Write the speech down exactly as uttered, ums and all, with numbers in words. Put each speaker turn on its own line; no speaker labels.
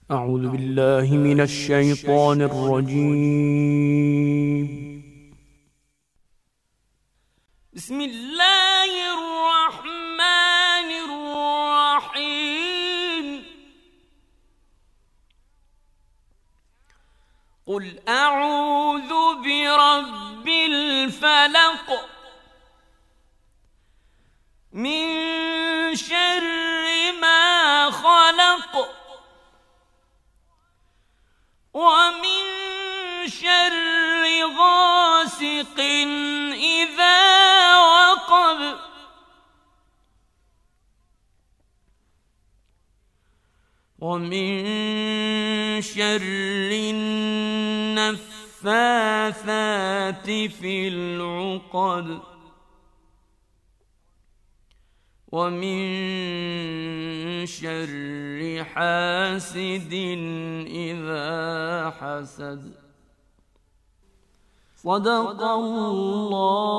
أعوذ بالله من الشيطان الرجيم. بسم الله الرحمن الرحيم. قل أعوذ برب الفلق من شر ما خلق ومن شر غاسق إذا وقب ومن شر النفاثات في العقد ومن شر حاسد إذا حسد. صدق الله